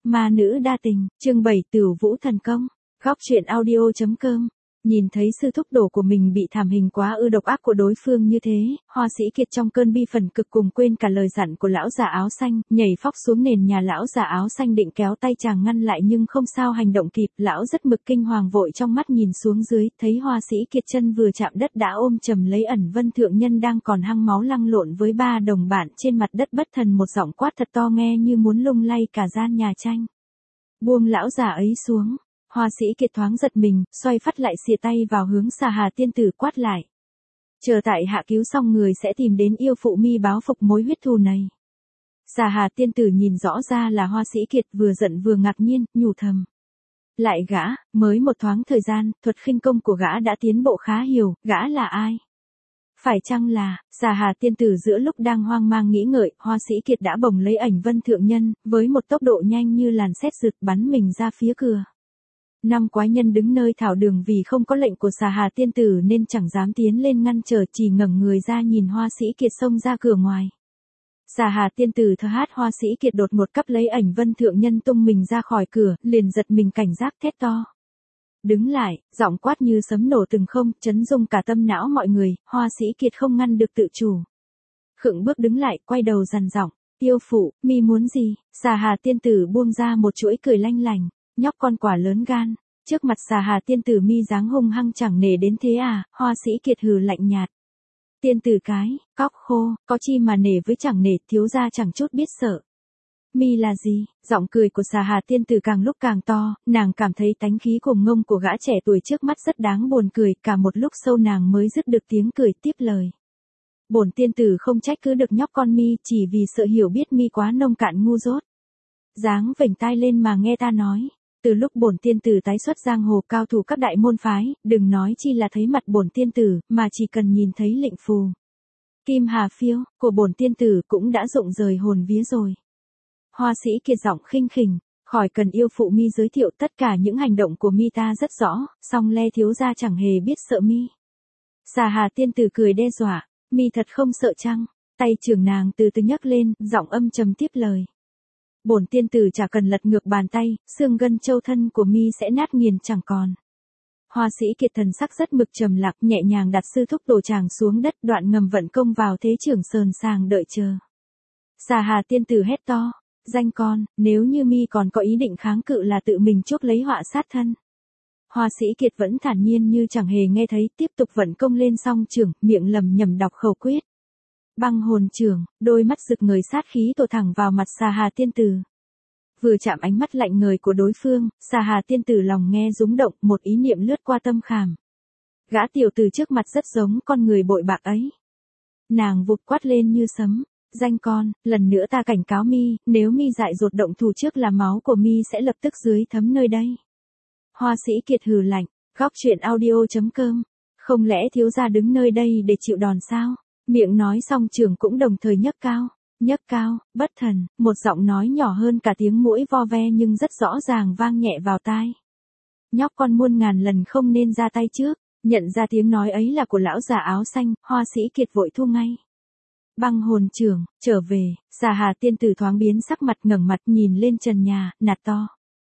Ma nữ đa tình, chương 7 Tửu Vũ thần công. Góc truyện audio.com. Nhìn thấy sư thúc tổ của mình bị thảm hình quá ư độc ác của đối phương như thế, Hoa Sĩ Kiệt trong cơn bi phần cực cùng quên cả lời dặn của lão già áo xanh, nhảy phóc xuống nền nhà. Lão già áo xanh định kéo tay chàng ngăn lại nhưng không sao hành động kịp. Lão rất mực kinh hoàng vội trong mắt nhìn xuống dưới, thấy Hoa Sĩ Kiệt chân vừa chạm đất đã ôm chầm lấy Ẩn Vân thượng nhân đang còn hăng máu lăn lộn với ba đồng bạn trên mặt đất bất thần, một giọng quát thật to nghe như muốn lung lay cả gian nhà tranh. Buông lão già ấy xuống. Hoa Sĩ Kiệt thoáng giật mình, xoay phát lại xìa tay vào hướng Xà Hà tiên tử quát lại. Chờ tại hạ cứu xong người sẽ tìm đến yêu phụ mi báo phục mối huyết thù này. Xà Hà tiên tử nhìn rõ ra là Hoa Sĩ Kiệt, vừa giận vừa ngạc nhiên, nhủ thầm. Lại gã, mới một thoáng thời gian, thuật khinh công của gã đã tiến bộ khá nhiều, gã là ai? Phải chăng là, Xà Hà tiên tử giữa lúc đang hoang mang nghĩ ngợi, Hoa Sĩ Kiệt đã bồng lấy Ảnh Vân thượng nhân, với một tốc độ nhanh như làn sét rực bắn mình ra phía cửa. 5 quái nhân đứng nơi thảo đường vì không có lệnh của Xà Hà tiên tử nên chẳng dám tiến lên ngăn trở, chỉ ngẩng người ra nhìn Hoa Sĩ Kiệt xông ra cửa ngoài. Xà Hà tiên tử thở hát. Hoa Sĩ Kiệt đột ngột cắp lấy Ảnh Vân thượng nhân tung mình ra khỏi cửa, liền giật mình cảnh giác thét to. Đứng lại, giọng quát như sấm nổ từng không, chấn rung cả tâm não mọi người. Hoa Sĩ Kiệt không ngăn được tự chủ. Khựng bước đứng lại, quay đầu dằn giọng, yêu phụ, mi muốn gì? Xà Hà tiên tử buông ra một chuỗi cười lanh lành. Nhóc con quả lớn gan, trước mặt Xà Hà tiên tử mi dáng hung hăng chẳng nể đến thế à? Hoa Sĩ Kiệt hừ lạnh nhạt. Tiên tử cái, cóc khô, có chi mà nể với chẳng nể, thiếu gia chẳng chút biết sợ. Mi là gì? Giọng cười của Xà Hà tiên tử càng lúc càng to, nàng cảm thấy tánh khí cùng ngông của gã trẻ tuổi trước mắt rất đáng buồn cười, cả một lúc sau nàng mới dứt được tiếng cười tiếp lời. Bổn tiên tử không trách cứ được nhóc con mi, chỉ vì sợ hiểu biết mi quá nông cạn ngu dốt. Dáng vểnh tai lên mà nghe ta nói. Từ lúc bổn tiên tử tái xuất giang hồ, cao thủ các đại môn phái, đừng nói chi là thấy mặt bổn tiên tử, mà chỉ cần nhìn thấy lệnh phù Kim Hà phiêu của bổn tiên tử cũng đã rụng rời hồn vía rồi. Hoa Sĩ Kiệt giọng khinh khỉnh, khỏi cần yêu phụ mi giới thiệu, tất cả những hành động của mi ta rất rõ, song le thiếu gia chẳng hề biết sợ mi. Xà Hà tiên tử cười đe dọa, mi thật không sợ chăng? Tay trưởng nàng từ từ nhấc lên, giọng âm trầm tiếp lời. Bổn tiên tử chả cần lật ngược bàn tay, xương gân châu thân của mi sẽ nát nghiền chẳng còn. Hoa Sĩ Kiệt thần sắc rất mực trầm lặng, nhẹ nhàng đặt sư thúc tổ chàng xuống đất, đoạn ngầm vận công vào thế trưởng sờn sàng đợi chờ. Xà Hà tiên tử hét to, danh con, nếu như mi còn có ý định kháng cự là tự mình chuốc lấy họa sát thân. Hoa Sĩ Kiệt vẫn thản nhiên như chẳng hề nghe thấy, tiếp tục vận công lên song trưởng, miệng lầm nhầm đọc khẩu quyết. Băng hồn trưởng, đôi mắt rực ngời sát khí tổ thẳng vào mặt Xà Hà tiên tử. Vừa chạm ánh mắt lạnh ngời của đối phương, Xà Hà tiên tử lòng nghe rúng động, một ý niệm lướt qua tâm khảm. Gã tiểu tử trước mặt rất giống con người bội bạc ấy. Nàng vụt quát lên như sấm, danh con, lần nữa ta cảnh cáo mi, nếu mi dại dột động thủ trước là máu của mi sẽ lập tức dưới thấm nơi đây. Hoa Sĩ Kiệt hừ lạnh, góc truyện audio.com, không lẽ thiếu gia đứng nơi đây để chịu đòn sao? Miệng nói xong trường cũng đồng thời nhấc cao, bất thần, một giọng nói nhỏ hơn cả tiếng muỗi vo ve nhưng rất rõ ràng vang nhẹ vào tai. Nhóc con muôn ngàn lần không nên ra tay trước, nhận ra tiếng nói ấy là của lão già áo xanh, Hoa Sĩ Kiệt vội thu ngay. Băng hồn trưởng, trở về. Xà Hà tiên tử thoáng biến sắc mặt, ngẩng mặt nhìn lên trần nhà, nạt to.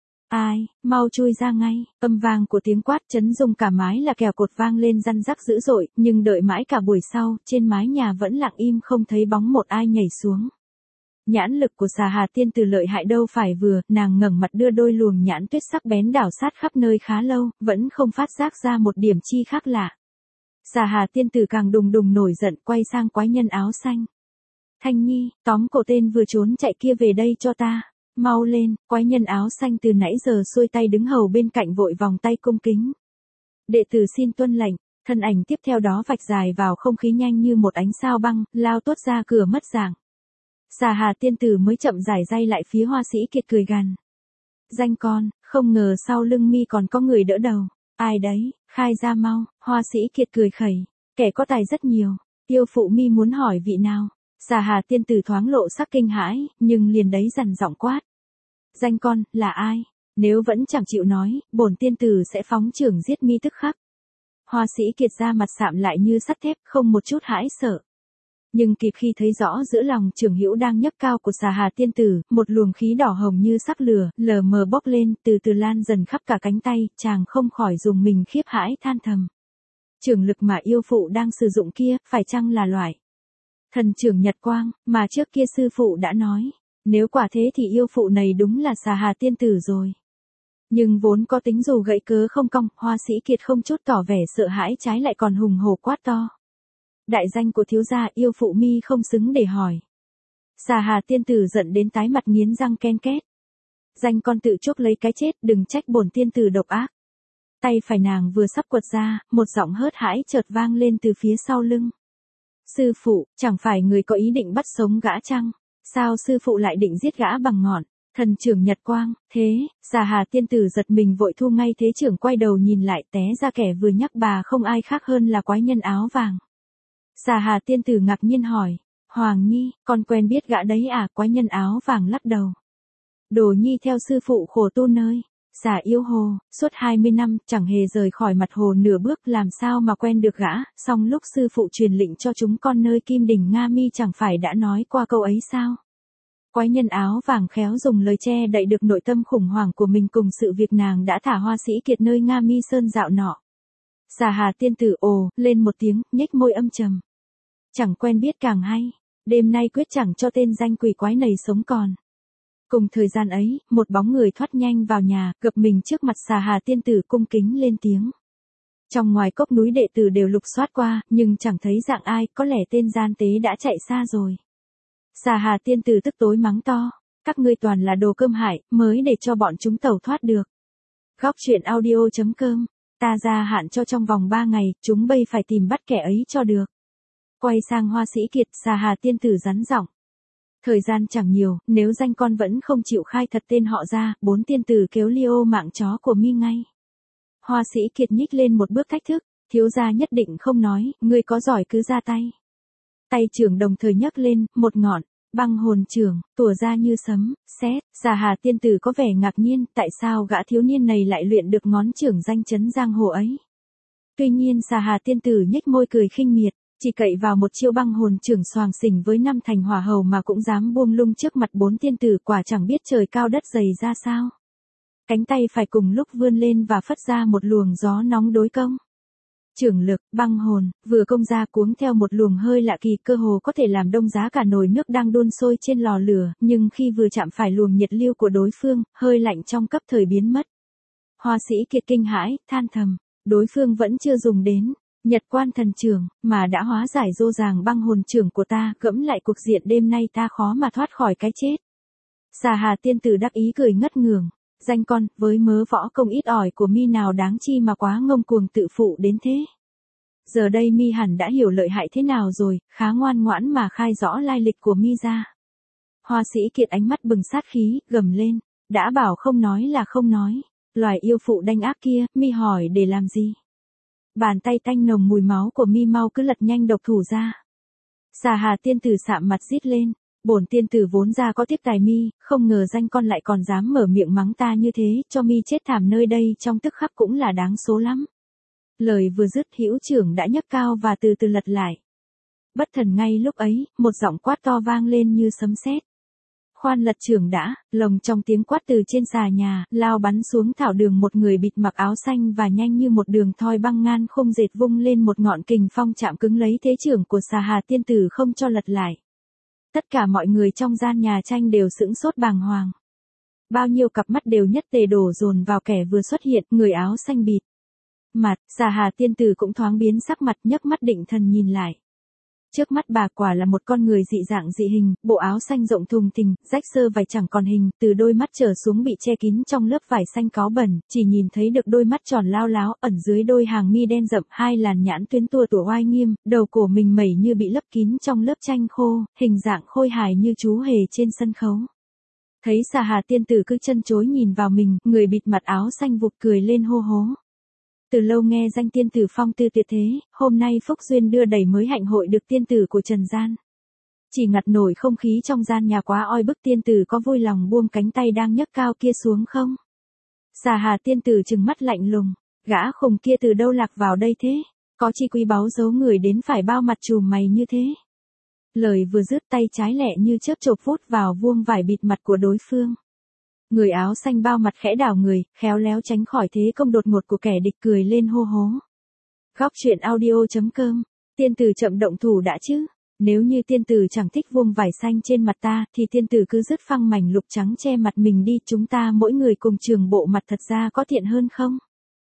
Ai, mau chui ra ngay. Âm vang của tiếng quát chấn rung cả mái là kèo cột vang lên răn rắc dữ dội, nhưng đợi mãi cả buổi sau, trên mái nhà vẫn lặng im không thấy bóng một ai nhảy xuống. Nhãn lực của Xà Hà tiên tử lợi hại đâu phải vừa, nàng ngẩng mặt đưa đôi luồng nhãn tuyết sắc bén đảo sát khắp nơi khá lâu, vẫn không phát giác ra một điểm chi khác lạ. Xà Hà tiên tử càng đùng đùng nổi giận, quay sang quái nhân áo xanh. Thanh Nhi, tóm cổ tên vừa trốn chạy kia về đây cho ta. Mau lên. Quái nhân áo xanh từ nãy giờ xuôi tay đứng hầu bên cạnh vội vòng tay cung kính. Đệ tử xin tuân lệnh. Thân ảnh tiếp theo đó vạch dài vào không khí nhanh như một ánh sao băng, lao tuốt ra cửa mất dạng. Xà Hà tiên tử mới chậm rãi day lại phía Hoa Sĩ Kiệt cười gằn. Danh con, không ngờ sau lưng mi còn có người đỡ đầu. Ai đấy, khai ra mau. Hoa Sĩ Kiệt cười khẩy. Kẻ có tài rất nhiều. Yêu phụ mi muốn hỏi vị nào? Xà Hà tiên tử thoáng lộ sắc kinh hãi, nhưng liền đấy dằn giọng quát. Danh con, là ai? Nếu vẫn chẳng chịu nói, bổn tiên tử sẽ phóng chưởng giết mi tức khắc. Hoa Sĩ Kiệt ra mặt sạm lại như sắt thép, không một chút hãi sợ. Nhưng kịp khi thấy rõ giữa lòng Trường Hữu đang nhấc cao của Xà Hà tiên tử, một luồng khí đỏ hồng như sắc lửa, lờ mờ bốc lên, từ từ lan dần khắp cả cánh tay, chàng không khỏi dùng mình khiếp hãi than thầm. Trường lực mà yêu phụ đang sử dụng kia, phải chăng là loại thần trưởng Nhật Quang, mà trước kia sư phụ đã nói, nếu quả thế thì yêu phụ này đúng là Xà Hà tiên tử rồi. Nhưng vốn có tính dù gậy cớ không cong, Hoa Sĩ Kiệt không chút tỏ vẻ sợ hãi, trái lại còn hùng hổ quát to. Đại danh của thiếu gia yêu phụ mi không xứng để hỏi. Xà Hà tiên tử giận đến tái mặt nghiến răng ken két. Danh con tự chuốc lấy cái chết, đừng trách bổn tiên tử độc ác. Tay phải nàng vừa sắp quật ra, một giọng hớt hãi chợt vang lên từ phía sau lưng. Sư phụ, chẳng phải người có ý định bắt sống gã chăng? Sao sư phụ lại định giết gã bằng ngọn thần trưởng Nhật Quang? Thế, Xà Hà tiên tử giật mình vội thu ngay thế trưởng, quay đầu nhìn lại, té ra kẻ vừa nhắc bà không ai khác hơn là quái nhân áo vàng. Xà Hà tiên tử ngạc nhiên hỏi, Hoàng Nhi, con quen biết gã đấy à? Quái nhân áo vàng lắc đầu. Đồ Nhi theo sư phụ khổ tu nơi Xà Yêu Hồ, suốt 20 năm, chẳng hề rời khỏi mặt hồ nửa bước, làm sao mà quen được gã, song lúc sư phụ truyền lệnh cho chúng con nơi Kim Đỉnh Nga Mi chẳng phải đã nói qua câu ấy sao? Quái nhân áo vàng khéo dùng lời che đậy được nội tâm khủng hoảng của mình cùng sự việc nàng đã thả Hoa Sĩ Kiệt nơi Nga Mi Sơn dạo nọ. Xà Hà tiên tử ồ lên một tiếng, nhếch môi âm trầm. Chẳng quen biết càng hay, đêm nay quyết chẳng cho tên danh quỷ quái này sống còn. Cùng thời gian ấy, một bóng người thoát nhanh vào nhà, gập mình trước mặt Xà Hà tiên tử cung kính lên tiếng. Trong ngoài cốc núi đệ tử đều lục soát qua, nhưng chẳng thấy dạng ai, có lẽ tên gian tế đã chạy xa rồi. Xà Hà tiên tử tức tối mắng to, các ngươi toàn là đồ cơm hại, mới để cho bọn chúng tẩu thoát được. Góc truyện audio.com, ta gia hạn cho trong vòng 3 ngày, chúng bây phải tìm bắt kẻ ấy cho được. Quay sang Hoa Sĩ Kiệt, Xà Hà tiên tử rắn giọng. Thời gian chẳng nhiều, nếu danh con vẫn không chịu khai thật tên họ ra, 4 tiên tử kéo liô mạng chó của mi ngay. Hoa Sĩ Kiệt nhích lên một bước thách thức, thiếu gia nhất định không nói, ngươi có giỏi cứ ra tay. Tay trưởng đồng thời nhấc lên, một ngọn băng hồn trưởng tủa ra như sấm sét. Xà Hà tiên tử có vẻ ngạc nhiên, tại sao gã thiếu niên này lại luyện được ngón trưởng danh chấn giang hồ ấy. Tuy nhiên Xà Hà tiên tử nhếch môi cười khinh miệt, chỉ cậy vào một chiêu băng hồn trưởng xoàng xỉnh với 5 thành hỏa hầu mà cũng dám buông lung trước mặt 4 tiên tử, quả chẳng biết trời cao đất dày ra sao. Cánh tay phải cùng lúc vươn lên và phất ra một luồng gió nóng đối công. Trưởng lực, băng hồn, vừa công ra cuống theo một luồng hơi lạ kỳ, cơ hồ có thể làm đông giá cả nồi nước đang đun sôi trên lò lửa, nhưng khi vừa chạm phải luồng nhiệt lưu của đối phương, hơi lạnh trong cấp thời biến mất. Hoa Sĩ Kiệt kinh hãi, than thầm, đối phương vẫn chưa dùng đến Nhật Quan thần trưởng, mà đã hóa giải dô dàng băng hồn trưởng của ta, gẫm lại cuộc diện đêm nay ta khó mà thoát khỏi cái chết. Xà Hà tiên tử đắc ý cười ngất ngưởng. Danh con, với mớ võ công ít ỏi của mi nào đáng chi mà quá ngông cuồng tự phụ đến thế. Giờ đây mi hẳn đã hiểu lợi hại thế nào rồi, khá ngoan ngoãn mà khai rõ lai lịch của mi ra. Hoa Sĩ Kiệt ánh mắt bừng sát khí, gầm lên, đã bảo không nói là không nói, loài yêu phụ đanh ác kia, mi hỏi để làm gì? Bàn tay tanh nồng mùi máu của mi mau cứ lật nhanh độc thủ ra. Xà Hà tiên tử sạm mặt rít lên. Bổn tiên tử vốn ra có tiếc tài mi, không ngờ danh con lại còn dám mở miệng mắng ta như thế, cho mi chết thảm nơi đây trong tức khắc cũng là đáng số lắm. Lời vừa dứt, hữu trưởng đã nhấc cao và từ từ lật lại. Bất thần ngay lúc ấy, một giọng quát to vang lên như sấm sét. Khoan lật trưởng đã, lồng trong tiếng quát từ trên xà nhà, lao bắn xuống thảo đường một người bịt mặc áo xanh và nhanh như một đường thoi băng ngan không dệt vung lên một ngọn kình phong chạm cứng lấy thế trưởng của Xà Hà tiên tử không cho lật lại. Tất cả mọi người trong gian nhà tranh đều sững sốt bàng hoàng. Bao nhiêu cặp mắt đều nhất tề đổ dồn vào kẻ vừa xuất hiện, người áo xanh bịt mặt. Xà Hà tiên tử cũng thoáng biến sắc mặt, nhấc mắt định thần nhìn lại. Trước mắt bà quả là một con người dị dạng dị hình, bộ áo xanh rộng thùng thình, rách sơ vải chẳng còn hình, từ đôi mắt trở xuống bị che kín trong lớp vải xanh cáu bẩn, chỉ nhìn thấy được đôi mắt tròn lao láo, ẩn dưới đôi hàng mi đen rậm, 2 làn nhãn tuyến tua tủa oai nghiêm, đầu cổ mình mẩy như bị lấp kín trong lớp tranh khô, hình dạng khôi hài như chú hề trên sân khấu. Thấy Xà Hà tiên tử cứ chân chối nhìn vào mình, người bịt mặt áo xanh vụt cười lên hô hố. Từ lâu nghe danh tiên tử phong tư tuyệt thế, hôm nay phúc duyên đưa đẩy mới hạnh hội được tiên tử của trần gian. Chỉ ngặt nổi không khí trong gian nhà quá oi bức, tiên tử có vui lòng buông cánh tay đang nhấc cao kia xuống không? Xà Hà tiên tử trừng mắt lạnh lùng, gã khùng kia từ đâu lạc vào đây thế? Có chi quý báu giấu người đến phải bao mặt trùm mày như thế? Lời vừa dứt tay trái lẹ như chớp chộp vút vào vuông vải bịt mặt của đối phương. Người áo xanh bao mặt khẽ đảo người, khéo léo tránh khỏi thế công đột ngột của kẻ địch cười lên hô hố. Góc truyện audio.com. Tiên tử chậm động thủ đã chứ. Nếu như tiên tử chẳng thích vuông vải xanh trên mặt ta, thì tiên tử cứ dứt phăng mảnh lục trắng che mặt mình đi, chúng ta mỗi người cùng trường bộ mặt thật ra có thiện hơn không?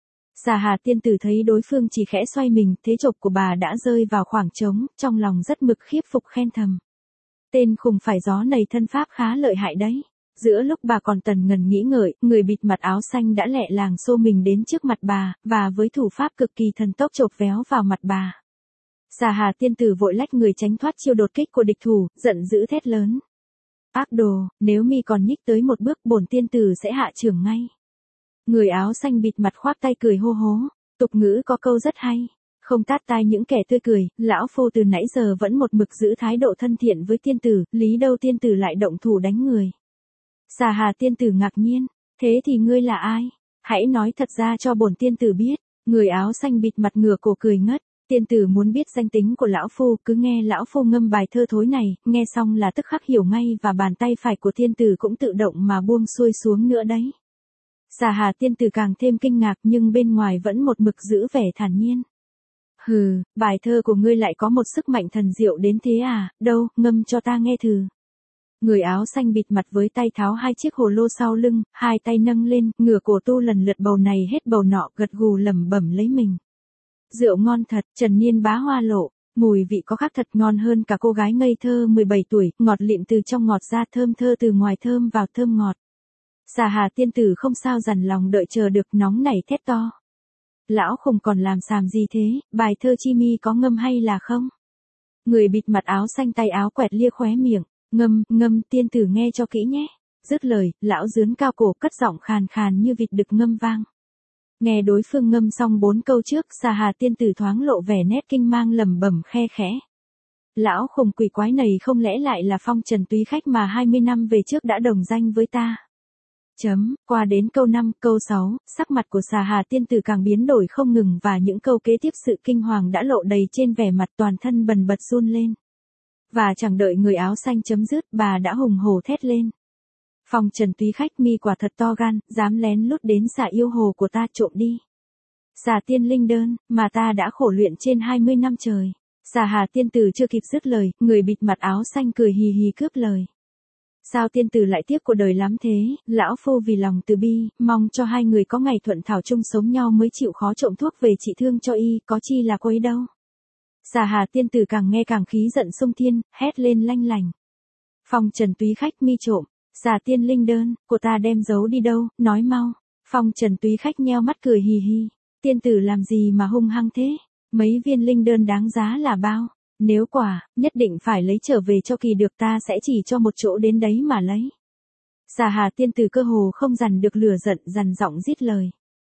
Xà Hà tiên tử thấy đối phương chỉ khẽ xoay mình, thế chộp của bà đã rơi vào khoảng trống, trong lòng rất mực khiếp phục khen thầm. Tên khùng phải gió này thân pháp khá lợi hại đấy. Giữa lúc bà còn tần ngần nghĩ ngợi, người bịt mặt áo xanh đã lẹ làng xô mình đến trước mặt bà, và với thủ pháp cực kỳ thần tốc chộp véo vào mặt bà. Xà Hà tiên tử vội lách người tránh thoát chiêu đột kích của địch thủ, giận dữ thét lớn. Ác đồ, nếu mi còn nhích tới một bước bổn tiên tử sẽ hạ chưởng ngay. Người áo xanh bịt mặt khoác tay cười hô hố, tục ngữ có câu rất hay. Không tát tai những kẻ tươi cười, lão phu từ nãy giờ vẫn một mực giữ thái độ thân thiện với tiên tử, lý đâu tiên tử lại động thủ đánh người. Xà Hà tiên tử ngạc nhiên, thế thì ngươi là ai? Hãy nói thật ra cho bổn tiên tử biết. Người áo xanh bịt mặt ngửa cổ cười ngất, tiên tử muốn biết danh tính của lão phu, cứ nghe lão phu ngâm bài thơ thối này, nghe xong là tức khắc hiểu ngay, và bàn tay phải của tiên tử cũng tự động mà buông xuôi xuống nữa đấy. Xà Hà tiên tử càng thêm kinh ngạc, nhưng bên ngoài vẫn một mực giữ vẻ thản nhiên. Hừ, bài thơ của ngươi lại có một sức mạnh thần diệu đến thế à, đâu, ngâm cho ta nghe thử. Người áo xanh bịt mặt với tay tháo hai chiếc hồ lô sau lưng, hai tay nâng lên, ngửa cổ tu lần lượt bầu này hết bầu nọ, gật gù lẩm bẩm lấy mình. Rượu ngon thật, trần niên bá hoa lộ, mùi vị có khác thật, ngon hơn cả cô gái ngây thơ 17 tuổi, ngọt lịm từ trong ngọt ra, thơm thơ từ ngoài thơm vào thơm ngọt. Xà Hà tiên tử không sao dằn lòng đợi chờ được, nóng nảy thét to. Lão khùng còn làm xàm gì thế, bài thơ chi mi có ngâm hay là không? Người bịt mặt áo xanh tay áo quẹt lia khóe miệng, ngâm tiên tử nghe cho kỹ nhé. Dứt lời, lão dướn cao cổ cất giọng khàn khàn như vịt đực ngâm vang. Nghe đối phương ngâm xong 4 câu trước, Xà Hà tiên tử thoáng lộ vẻ nét kinh mang lẩm bẩm khe khẽ. Lão khùng quỷ quái này không lẽ lại là Phong Trần túy khách mà 20 năm về trước đã đồng danh với ta? Qua đến câu 5, câu 6, sắc mặt của Xà Hà tiên tử càng biến đổi không ngừng, và những câu kế tiếp sự kinh hoàng đã lộ đầy trên vẻ mặt, toàn thân bần bật run lên. Và chẳng đợi người áo xanh chấm dứt, bà đã hùng hổ thét lên. Phong Trần túy khách, mi quả thật to gan, dám lén lút đến xà yêu hồ của ta trộm đi. Xà tiên linh đơn, mà ta đã khổ luyện trên 20 năm trời. Xà Hà tiên tử chưa kịp dứt lời, người bịt mặt áo xanh cười hì hì cướp lời. Sao tiên tử lại tiếc của đời lắm thế, lão phu vì lòng từ bi, mong cho hai người có ngày thuận thảo chung sống nhau mới chịu khó trộm thuốc về trị thương cho y, có chi là quấy đâu. Xà Hà tiên tử càng nghe càng khí giận sung thiên, hét lên lanh lành. Phong Trần túy khách mi trộm, xà tiên linh đơn, của ta đem giấu đi đâu, nói mau. Phong Trần túy khách nheo mắt cười hì hì, tiên tử làm gì mà hung hăng thế, mấy viên linh đơn đáng giá là bao? Nếu quả, nhất định phải lấy trở về cho kỳ được, ta sẽ chỉ cho một chỗ đến đấy mà lấy. Xà Hà tiên tử cơ hồ không dằn được lửa giận, dằn giọng rít lời.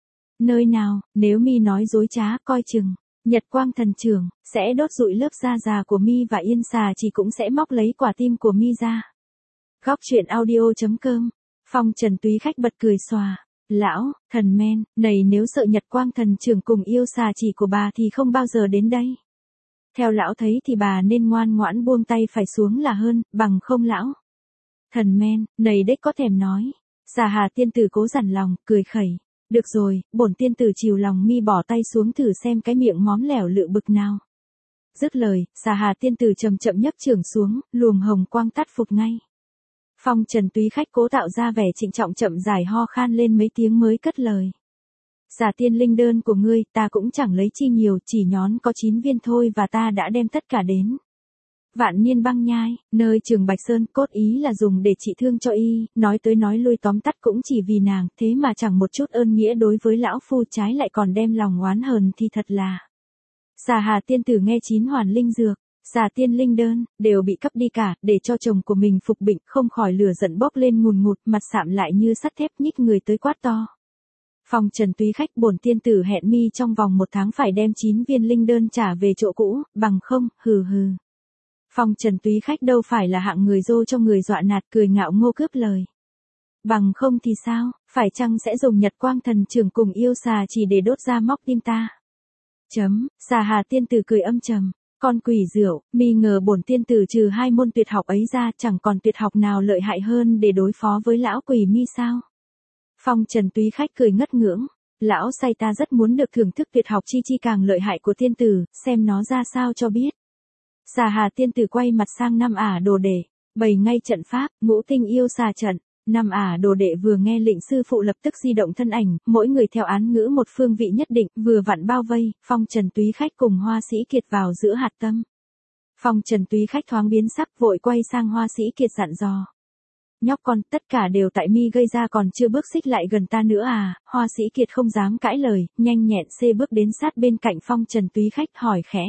Nơi nào, nếu mi nói dối trá, coi chừng, Nhật Quang thần trưởng, sẽ đốt rụi lớp da già của mi, và Yên Xà chỉ cũng sẽ móc lấy quả tim của mi ra. Góc truyện audio.com. Phong Trần túy khách bật cười xòa. Lão, thần men, này nếu sợ Nhật Quang thần trưởng cùng yêu xà chỉ của bà thì không bao giờ đến đây. Theo lão thấy thì bà nên ngoan ngoãn buông tay phải xuống là hơn, bằng không lão. Thần men, này đếch có thèm nói. Xà Hà tiên tử cố dằn lòng, cười khẩy. Được rồi, bổn tiên tử chiều lòng mi bỏ tay xuống thử xem cái miệng móm lẻo lự bực nào. Dứt lời, Xà Hà tiên tử chậm chậm nhấc chưởng xuống, luồng hồng quang tắt phục ngay. Phong Trần túy khách cố tạo ra vẻ trịnh trọng chậm rãi ho khan lên mấy tiếng mới cất lời. Xà tiên linh đơn của ngươi, ta cũng chẳng lấy chi nhiều, chỉ nhón có 9 viên thôi, và ta đã đem tất cả đến Vạn Niên băng nhai, nơi Trường Bạch Sơn, cốt ý là dùng để trị thương cho y, nói tới nói lui tóm tắt cũng chỉ vì nàng, thế mà chẳng một chút ơn nghĩa đối với lão phu, trái lại còn đem lòng oán hờn thì thật là. Xà Hà tiên tử nghe 9 hoàn linh dược, xà tiên linh đơn, đều bị cắp đi cả, để cho chồng của mình phục bệnh, không khỏi lửa giận bốc lên ngùn ngụt, mặt sạm lại như sắt thép, nhích người tới quát to. Phong Trần túy khách, bổn tiên tử hẹn mi trong vòng 1 tháng phải đem 9 viên linh đơn trả về chỗ cũ, bằng không, hừ hừ. Phong Trần túy khách đâu phải là hạng người dô cho người dọa nạt, cười ngạo ngô cướp lời. Bằng không thì sao, phải chăng sẽ dùng Nhật Quang thần trưởng cùng yêu xà chỉ để đốt ra móc tim ta? Xà Hà tiên tử cười âm trầm, Con quỷ rượu, mi ngờ bổn tiên tử trừ hai môn tuyệt học ấy ra chẳng còn tuyệt học nào lợi hại hơn để đối phó với lão quỷ mi sao? Phong Trần Túy Khách cười ngất ngưỡng. Lão say ta rất muốn được thưởng thức tuyệt học chi chi càng lợi hại của tiên tử, xem nó ra sao cho biết. Xà Hà tiên tử quay mặt sang năm ả đồ đệ, bày ngay trận pháp, ngũ tinh yêu xà trận. Năm ả đồ đệ vừa nghe lệnh sư phụ lập tức di động thân ảnh, mỗi người theo án ngữ một phương vị nhất định, vừa vặn bao vây, Phong Trần Túy Khách cùng Hoa Sĩ Kiệt vào giữa hạt tâm. Phong Trần Túy Khách thoáng biến sắc vội quay sang Hoa Sĩ Kiệt dặn dò. Nhóc con, tất cả đều tại mi gây ra còn chưa bước xích lại gần ta nữa à? Hoa Sĩ Kiệt không dám cãi lời, nhanh nhẹn xê bước đến sát bên cạnh Phong Trần Túy Khách hỏi khẽ.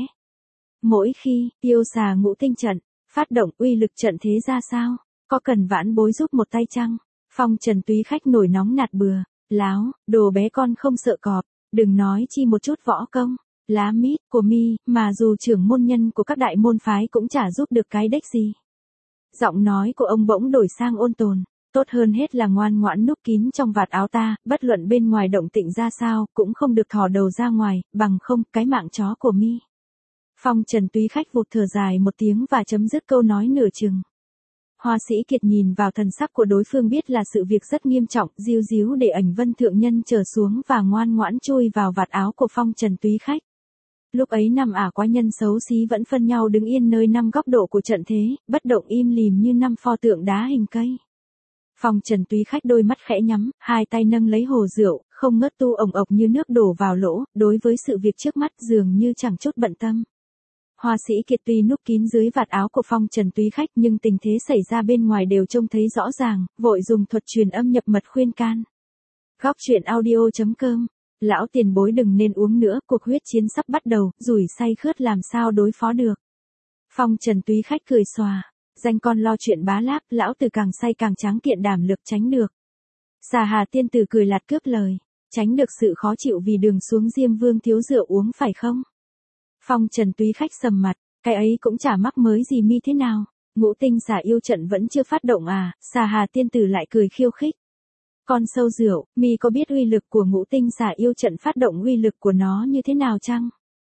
Mỗi khi, yêu xà ngũ tinh trận, phát động uy lực trận thế ra sao? Có cần vãn bối giúp một tay chăng? Phong Trần Túy Khách nổi nóng nạt bừa. Láo, đồ bé con không sợ cọp, đừng nói chi một chút võ công. Lá mít của mi, mà dù trưởng môn nhân của các đại môn phái cũng chả giúp được cái đếch gì. Giọng nói của ông bỗng đổi sang ôn tồn. Tốt hơn hết là ngoan ngoãn núp kín trong vạt áo ta, bất luận bên ngoài động tĩnh ra sao, cũng không được thò đầu ra ngoài, bằng không, cái mạng chó của mi. Phong Trần Túy Khách vụt thở dài một tiếng và chấm dứt câu nói nửa chừng. Hoa Sĩ Kiệt nhìn vào thần sắc của đối phương biết là sự việc rất nghiêm trọng, díu díu để ảnh Vân thượng nhân trở xuống và ngoan ngoãn chui vào vạt áo của Phong Trần Túy Khách. Lúc ấy năm ả quái nhân xấu xí vẫn phân nhau đứng yên nơi năm góc độ của trận thế, bất động im lìm như năm pho tượng đá hình cây. Phong Trần Túy Khách đôi mắt khẽ nhắm, hai tay nâng lấy hồ rượu, không ngớt tu ồng ộc như nước đổ vào lỗ, đối với sự việc trước mắt dường như chẳng chút bận tâm. Hoa Sĩ Kiệt tuy núp kín dưới vạt áo của Phong Trần Túy Khách nhưng tình thế xảy ra bên ngoài đều trông thấy rõ ràng, vội dùng thuật truyền âm nhập mật khuyên can. Góc truyện audio.com. Lão tiền bối đừng nên uống nữa, cuộc huyết chiến sắp bắt đầu, rủi say khướt làm sao đối phó được. Phong Trần Túy Khách cười xòa. Danh con lo chuyện bá láp, lão tử càng say càng tráng kiện đảm lực tránh được. Xà Hà tiên tử cười lạt cướp lời. Tránh được sự khó chịu vì đường xuống Diêm Vương thiếu rượu uống phải không? Phong Trần Túy Khách sầm mặt, cái ấy cũng chả mắc mới gì mi thế nào. Ngũ tinh xà yêu trận vẫn chưa phát động à? Xà Hà tiên tử lại cười khiêu khích. Con sâu rượu, mi có biết uy lực của ngũ tinh xà yêu trận phát động uy lực của nó như thế nào chăng?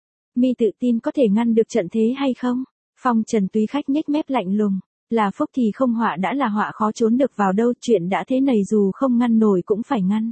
Mi tự tin có thể ngăn được trận thế hay không? Phong Trần Túy Khách nhếch mép lạnh lùng. Là phúc thì không họa đã là họa khó trốn được vào đâu, chuyện đã thế này dù không ngăn nổi cũng phải ngăn.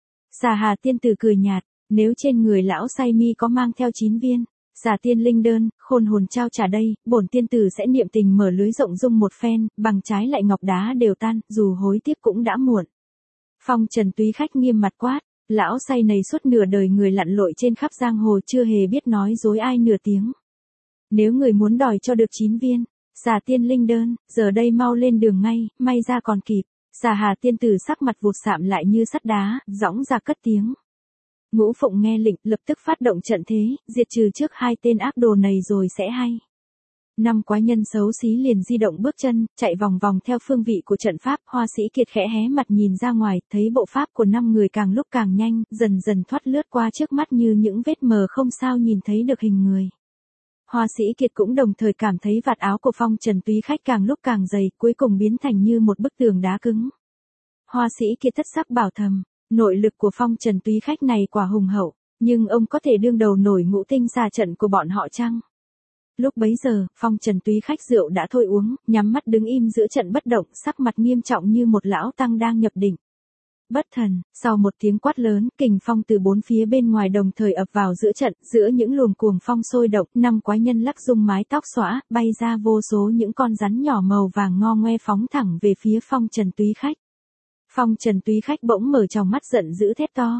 Xà Hà tiên tử cười nhạt, nếu trên người lão say mi có mang theo 9 viên. Xà tiên linh đơn, khôn hồn trao trả đây, bổn tiên tử sẽ niệm tình mở lưới rộng dung một phen, bằng trái lại ngọc đá đều tan, dù hối tiếc cũng đã muộn. Phong Trần Túy Khách nghiêm mặt quát, lão say này suốt nửa đời người lặn lội trên khắp giang hồ chưa hề biết nói dối ai nửa tiếng. Nếu người muốn đòi cho được 9 viên, xà tiên linh đơn, giờ đây mau lên đường ngay, may ra còn kịp. Xà Hà tiên tử sắc mặt vụt sạm lại như sắt đá, dõng ra cất tiếng. Ngũ Phụng nghe lệnh, lập tức phát động trận thế, diệt trừ trước hai tên ác đồ này rồi sẽ hay. Năm quái nhân xấu xí liền di động bước chân, chạy vòng vòng theo phương vị của trận pháp. Hoa Sĩ Kiệt khẽ hé mặt nhìn ra ngoài, thấy bộ pháp của 5 người càng lúc càng nhanh, dần dần thoát lướt qua trước mắt như những vết mờ không sao nhìn thấy được hình người. Hoa Sĩ Kiệt cũng đồng thời cảm thấy vạt áo của Phong Trần Túy Khách càng lúc càng dày, cuối cùng biến thành như một bức tường đá cứng. Hoa Sĩ Kiệt thất sắc bảo thầm, nội lực của Phong Trần Túy Khách này quả hùng hậu, nhưng ông có thể đương đầu nổi ngũ tinh xà trận của bọn họ chăng? Lúc bấy giờ, Phong Trần Túy Khách rượu đã thôi uống, nhắm mắt đứng im giữa trận bất động, sắc mặt nghiêm trọng như một lão tăng đang nhập định. Bất thần, sau một tiếng quát lớn, kình phong từ bốn phía bên ngoài đồng thời ập vào giữa trận, giữa những luồng cuồng phong sôi động, 5 quái nhân lắc rung mái tóc xõa, bay ra vô số những con rắn nhỏ màu vàng ngo ngoe phóng thẳng về phía Phong Trần Túy Khách. Phong Trần Túy Khách bỗng mở tròng mắt giận dữ thét to.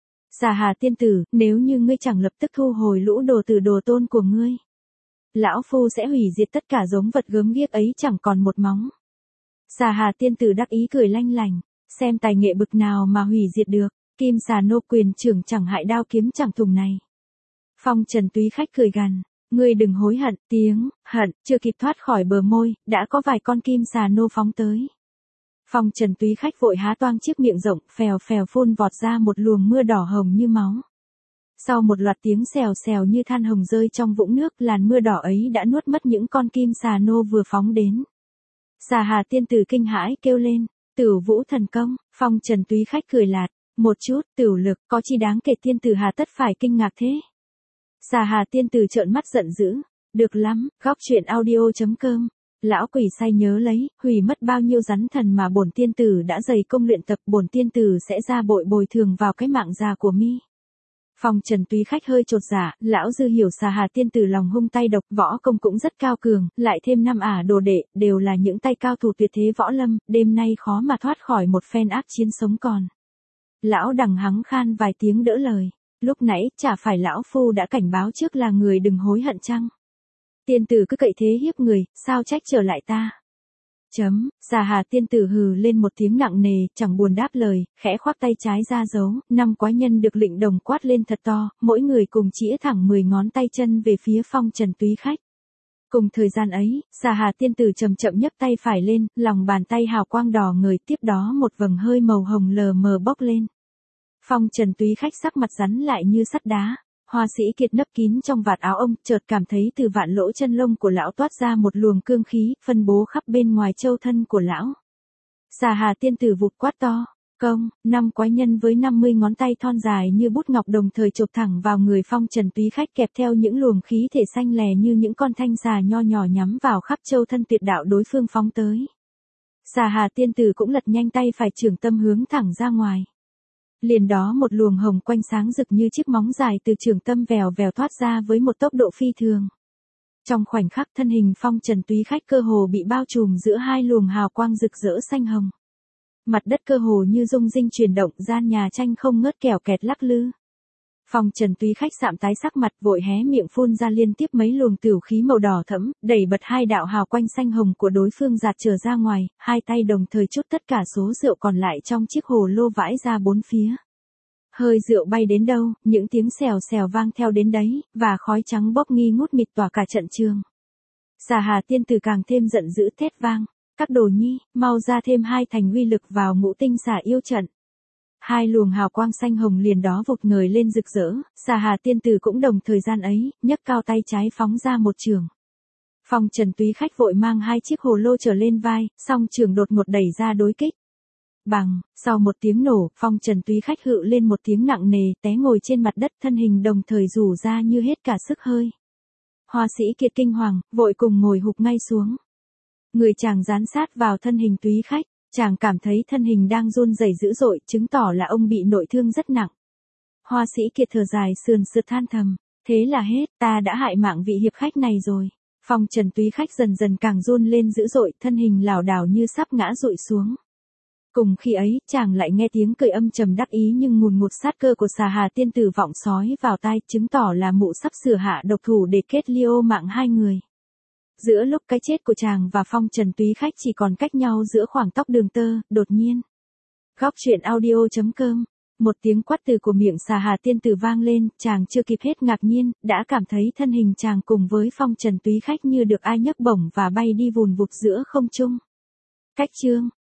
Xà Hà tiên tử, nếu như ngươi chẳng lập tức thu hồi lũ đồ từ đồ tôn của ngươi, lão phu sẽ hủy diệt tất cả giống vật gớm ghiếc ấy chẳng còn một móng. Xà Hà tiên tử đắc ý cười lanh lành, xem tài nghệ bực nào mà hủy diệt được, kim xà nô quyền trưởng chẳng hại đao kiếm chẳng thùng này. Phong Trần Túy Khách cười gằn, ngươi đừng hối hận, tiếng hận chưa kịp thoát khỏi bờ môi, đã có vài con kim xà nô phóng tới. Phong Trần Túy Khách vội há toang chiếc miệng rộng, phèo phèo phun vọt ra một luồng mưa đỏ hồng như máu. Sau một loạt tiếng xèo xèo như than hồng rơi trong vũng nước, làn mưa đỏ ấy đã nuốt mất những con kim xà nô vừa phóng đến. Xà Hà tiên tử kinh hãi kêu lên, Tửu Vũ thần công. Phong Trần Túy Khách cười lạt, một chút, tửu lực, có chi đáng kể tiên tử hà tất phải kinh ngạc thế. Xà Hà tiên tử trợn mắt giận dữ, Được lắm, góc chuyện audio.com. Lão quỷ sai nhớ lấy, hủy mất bao nhiêu rắn thần mà bổn tiên tử đã dày công luyện tập, bổn tiên tử sẽ ra bội bồi thường vào cái mạng già của mi. Phong Trần Túy Khách hơi chột dạ, lão dư hiểu Xà Hà tiên tử lòng hung tay độc, võ công cũng rất cao cường, lại thêm 5 đồ đệ, đều là những tay cao thủ tuyệt thế võ lâm, đêm nay khó mà thoát khỏi một phen ác chiến sống còn. Lão đằng hắng khan vài tiếng đỡ lời, lúc nãy chả phải lão phu đã cảnh báo trước là người đừng hối hận chăng? Tiên tử cứ cậy thế hiếp người, sao trách trở lại ta? Xà Hà tiên tử hừ lên một tiếng nặng nề, chẳng buồn đáp lời, khẽ khoác tay trái ra giấu, 5 quái nhân được lệnh đồng quát lên thật to, mỗi người cùng chĩa thẳng 10 ngón tay chân về phía Phong Trần Túy Khách. Cùng thời gian ấy, Xà Hà tiên tử chậm chậm nhấc tay phải lên, lòng bàn tay hào quang đỏ ngời, tiếp đó một vầng hơi màu hồng lờ mờ bốc lên. Phong Trần Túy Khách sắc mặt rắn lại như sắt đá. Hoa Sĩ Kiệt nấp kín trong vạt áo ông, chợt cảm thấy từ vạn lỗ chân lông của lão toát ra một luồng cương khí, phân bố khắp bên ngoài châu thân của lão. Xà Hà tiên tử vụt quát to, công, 5 quái nhân với 50 ngón tay thon dài như bút ngọc đồng thời chộp thẳng vào người Phong Trần Túy Khách, kẹp theo những luồng khí thể xanh lè như những con thanh xà nho nhỏ nhắm vào khắp châu thân tuyệt đạo đối phương phóng tới. Xà Hà tiên tử cũng lật nhanh tay phải trường tâm hướng thẳng ra ngoài. Liền đó một luồng hồng quanh sáng rực như chiếc móng dài từ trường tâm vèo vèo thoát ra với một tốc độ phi thường. Trong khoảnh khắc thân hình Phong Trần Túy Khách cơ hồ bị bao trùm giữa hai luồng hào quang rực rỡ xanh hồng. Mặt đất cơ hồ như rung rinh chuyển động, gian nhà tranh không ngớt kèo kẹt lắc lư. Phong Trần Túy Khách sạm tái sắc mặt, vội hé miệng phun ra liên tiếp mấy luồng tửu khí màu đỏ thẫm, đẩy bật hai đạo hào quanh xanh hồng của đối phương giạt trở ra ngoài, hai tay đồng thời trút tất cả số rượu còn lại trong chiếc hồ lô vãi ra bốn phía. Hơi rượu bay đến đâu, những tiếng xèo xèo vang theo đến đấy, và khói trắng bốc nghi ngút mịt tỏa cả trận trường. Xà Hà tiên tử càng thêm giận dữ thét vang, các đồ nhi, mau ra thêm 2 thành uy lực vào Ngũ Tinh Xà Yêu trận. 2 luồng hào quang xanh hồng liền đó vụt ngời lên rực rỡ, Xà Hà tiên tử cũng đồng thời gian ấy, nhấc cao tay trái phóng ra một trường. Phong Trần Túy Khách vội mang 2 chiếc hồ lô trở lên vai, song trường đột ngột đẩy ra đối kích. Bằng, sau một tiếng nổ, Phong Trần Túy Khách hự lên một tiếng nặng nề, té ngồi trên mặt đất, thân hình đồng thời rủ ra như hết cả sức hơi. Hoa Sĩ Kiệt kinh hoàng, vội cùng ngồi hụp ngay xuống. Người chàng dán sát vào thân hình Túy Khách. Chàng cảm thấy thân hình đang run rẩy dữ dội, chứng tỏ là ông bị nội thương rất nặng. Hoa Sĩ Kiệt thở dài sườn sượt than thầm, thế là hết, ta đã hại mạng vị hiệp khách này rồi. Phong Trần Túy Khách dần dần càng run lên dữ dội, thân hình lảo đảo như sắp ngã rụi xuống. Cùng khi ấy, chàng lại nghe tiếng cười âm trầm đắc ý nhưng ngùn ngụt sát cơ của Xà Hà tiên tử vọng sói vào tai, chứng tỏ là mụ sắp sửa hạ độc thủ để kết liêu mạng hai người. Giữa lúc cái chết của chàng và Phong Trần Túy Khách chỉ còn cách nhau giữa khoảng tóc đường tơ, đột nhiên. Góc chuyện audio.com. Một tiếng quát từ của miệng Xà Hà tiên tử vang lên, chàng chưa kịp hết ngạc nhiên, đã cảm thấy thân hình chàng cùng với Phong Trần Túy Khách như được ai nhấc bổng và bay đi vùn vụt giữa không trung. Cách chương.